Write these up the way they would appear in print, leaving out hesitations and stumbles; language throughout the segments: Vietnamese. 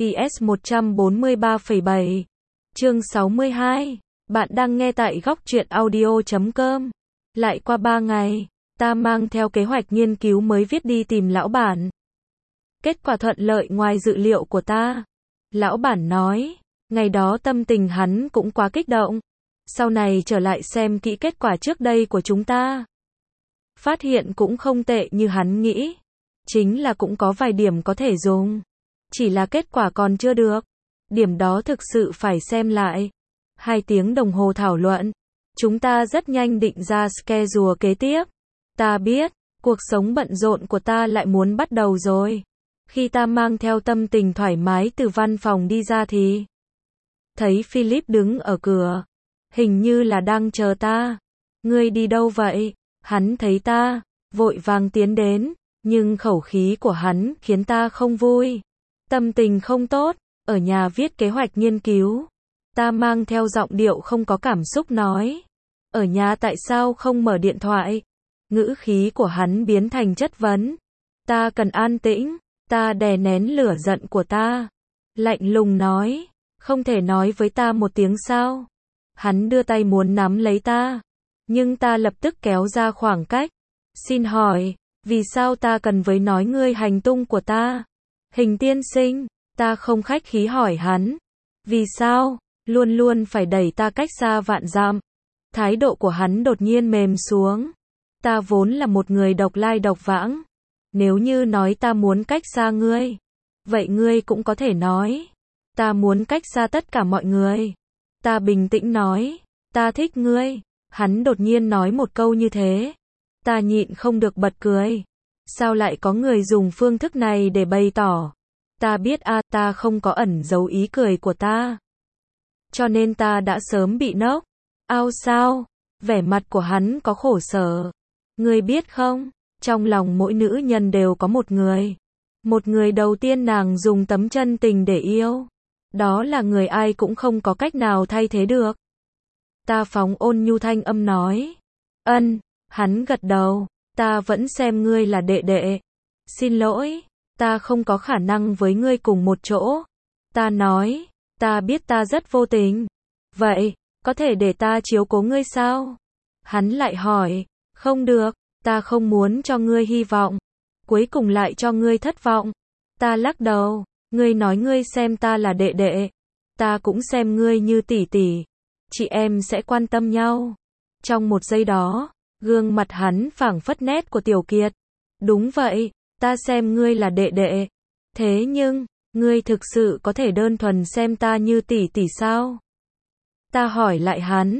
PS 143,7. Chương 62. Bạn đang nghe tại góc truyện audio.com. Lại qua 3 ngày, ta mang theo kế hoạch nghiên cứu mới viết đi tìm lão bản. Kết quả thuận lợi ngoài dự liệu của ta. Lão bản nói, ngày đó tâm tình hắn cũng quá kích động. Sau này trở lại xem kỹ kết quả trước đây của chúng ta. Phát hiện cũng không tệ như hắn nghĩ. Chính là cũng có vài điểm có thể dùng. Chỉ là kết quả còn chưa được. Điểm đó thực sự phải xem lại. 2 tiếng đồng hồ thảo luận. Chúng ta rất nhanh định ra schedule kế tiếp. Ta biết, cuộc sống bận rộn của ta lại muốn bắt đầu rồi. Khi ta mang theo tâm tình thoải mái từ văn phòng đi ra thì thấy Philip đứng ở cửa. Hình như là đang chờ ta. Ngươi đi đâu vậy? Hắn thấy ta, vội vàng tiến đến. Nhưng khẩu khí của hắn khiến ta không vui. Tâm tình không tốt, ở nhà viết kế hoạch nghiên cứu. Ta mang theo giọng điệu không có cảm xúc nói. Ở nhà tại sao không mở điện thoại? Ngữ khí của hắn biến thành chất vấn. Ta cần an tĩnh, ta đè nén lửa giận của ta. Lạnh lùng nói, không thể nói với ta một tiếng sao? Hắn đưa tay muốn nắm lấy ta. Nhưng ta lập tức kéo ra khoảng cách. Xin hỏi, vì sao ta cần với nói ngươi hành tung của ta? Hình tiên sinh, ta không khách khí hỏi hắn. Vì sao, luôn luôn phải đẩy ta cách xa vạn dặm? Thái độ của hắn đột nhiên mềm xuống. Ta vốn là một người độc lai độc vãng. Nếu như nói ta muốn cách xa ngươi, vậy ngươi cũng có thể nói. Ta muốn cách xa tất cả mọi người. Ta bình tĩnh nói, ta thích ngươi. Hắn đột nhiên nói một câu như thế. Ta nhịn không được bật cười. Sao lại có người dùng phương thức này để bày tỏ? Ta biết ta không có ẩn giấu ý cười của ta. Cho nên ta đã sớm bị nốc. Ao sao? Vẻ mặt của hắn có khổ sở. Ngươi biết không? Trong lòng mỗi nữ nhân đều có một người. Một người đầu tiên nàng dùng tấm chân tình để yêu. Đó là người ai cũng không có cách nào thay thế được. Ta phóng ôn nhu thanh âm nói. Ân. Hắn gật đầu. Ta vẫn xem ngươi là đệ đệ. Xin lỗi, ta không có khả năng với ngươi cùng một chỗ. Ta nói, ta biết ta rất vô tình. Vậy, có thể để ta chiếu cố ngươi sao? Hắn lại hỏi, không được, ta không muốn cho ngươi hy vọng. Cuối cùng lại cho ngươi thất vọng. Ta lắc đầu, ngươi nói ngươi xem ta là đệ đệ. Ta cũng xem ngươi như tỷ tỷ. Chị em sẽ quan tâm nhau. Trong một giây đó, gương mặt hắn phảng phất nét của Tiểu Kiệt. Đúng vậy, ta xem ngươi là đệ đệ. Thế nhưng, ngươi thực sự có thể đơn thuần xem ta như tỷ tỷ sao? Ta hỏi lại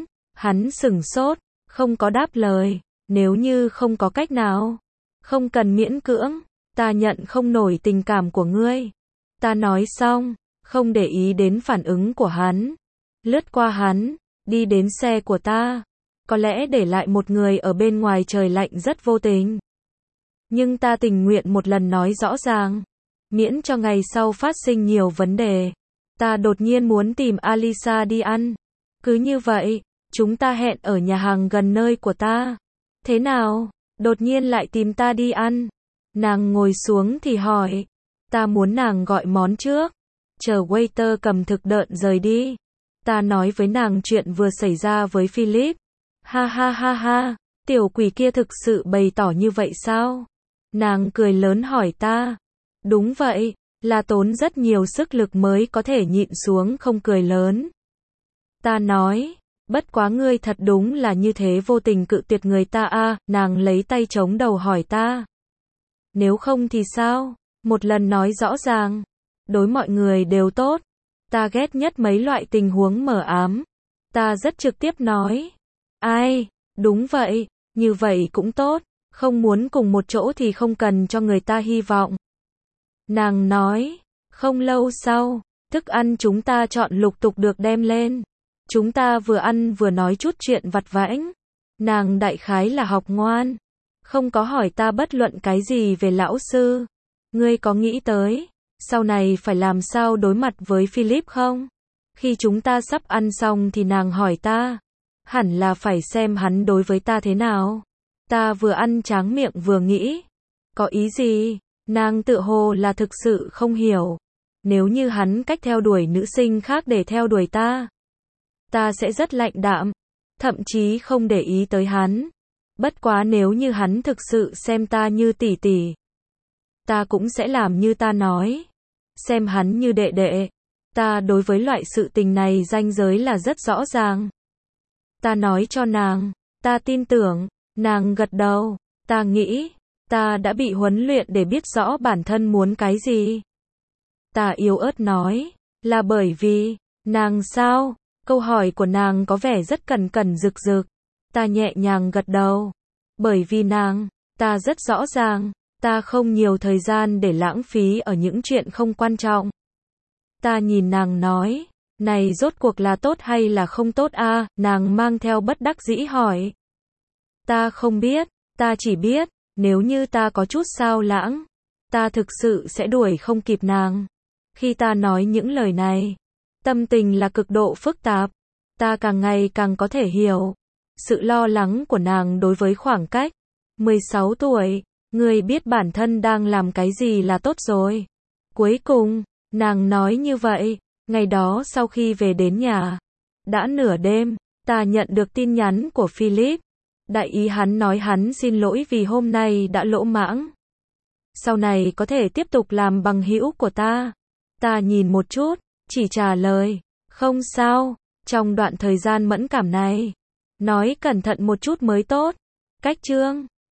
hắn sửng sốt, không có đáp lời. Nếu như không có cách nào, không cần miễn cưỡng, ta nhận không nổi tình cảm của ngươi. Ta nói xong, không để ý đến phản ứng của hắn. Lướt qua hắn, đi đến xe của ta. Có lẽ để lại một người ở bên ngoài trời lạnh rất vô tình. Nhưng ta tình nguyện một lần nói rõ ràng. Miễn cho ngày sau phát sinh nhiều vấn đề. Ta đột nhiên muốn tìm Alisa đi ăn. Cứ như vậy, chúng ta hẹn ở nhà hàng gần nơi của ta. Thế nào? Đột nhiên lại tìm ta đi ăn. Nàng ngồi xuống thì hỏi. Ta muốn nàng gọi món trước. Chờ waiter cầm thực đợn rời đi. Ta nói với nàng chuyện vừa xảy ra với Philip. Ha ha ha ha, tiểu quỷ kia thực sự bày tỏ như vậy sao? Nàng cười lớn hỏi ta. Đúng vậy, là tốn rất nhiều sức lực mới có thể nhịn xuống không cười lớn. Ta nói, bất quá ngươi thật đúng là như thế vô tình cự tuyệt người ta nàng lấy tay chống đầu hỏi ta. Nếu không thì sao? Một lần nói rõ ràng, đối mọi người đều tốt. Ta ghét nhất mấy loại tình huống mờ ám. Ta rất trực tiếp nói. Ai, đúng vậy, như vậy cũng tốt, không muốn cùng một chỗ thì không cần cho người ta hy vọng. Nàng nói, không lâu sau, thức ăn chúng ta chọn lục tục được đem lên. Chúng ta vừa ăn vừa nói chút chuyện vặt vãnh. Nàng đại khái là học ngoan, không có hỏi ta bất luận cái gì về lão sư. Ngươi có nghĩ tới, sau này phải làm sao đối mặt với Philip không? Khi chúng ta sắp ăn xong thì nàng hỏi ta. Hẳn là phải xem hắn đối với ta thế nào. Ta vừa ăn tráng miệng vừa nghĩ. Có ý gì? Nàng tự hồ là thực sự không hiểu. Nếu như hắn cách theo đuổi nữ sinh khác để theo đuổi ta sẽ rất lạnh đạm, thậm chí không để ý tới hắn. Bất quá nếu như hắn thực sự xem ta như tỷ tỷ, ta cũng sẽ làm như ta nói, xem hắn như đệ đệ. Ta đối với loại sự tình này ranh giới là rất rõ ràng. Ta nói cho nàng, ta tin tưởng, nàng gật đầu, ta nghĩ, ta đã bị huấn luyện để biết rõ bản thân muốn cái gì. Ta yếu ớt nói, là bởi vì, nàng sao? Câu hỏi của nàng có vẻ rất cẩn cẩn rực rực. Ta nhẹ nhàng gật đầu. Bởi vì nàng, ta rất rõ ràng, ta không nhiều thời gian để lãng phí ở những chuyện không quan trọng. Ta nhìn nàng nói, này rốt cuộc là tốt hay là không tốt a? Nàng mang theo bất đắc dĩ hỏi. Ta không biết, ta chỉ biết, nếu như ta có chút sao lãng, ta thực sự sẽ đuổi không kịp nàng. Khi ta nói những lời này, tâm tình là cực độ phức tạp. Ta càng ngày càng có thể hiểu sự lo lắng của nàng đối với khoảng cách. 16 tuổi, người biết bản thân đang làm cái gì là tốt rồi. Cuối cùng, nàng nói như vậy. Ngày đó sau khi về đến nhà, đã nửa đêm, ta nhận được tin nhắn của Philip. Đại ý hắn nói hắn xin lỗi vì hôm nay đã lỗ mãng. Sau này có thể tiếp tục làm bằng hữu của ta. Ta nhìn một chút, chỉ trả lời, không sao, trong đoạn thời gian mẫn cảm này, nói cẩn thận một chút mới tốt. Cách chương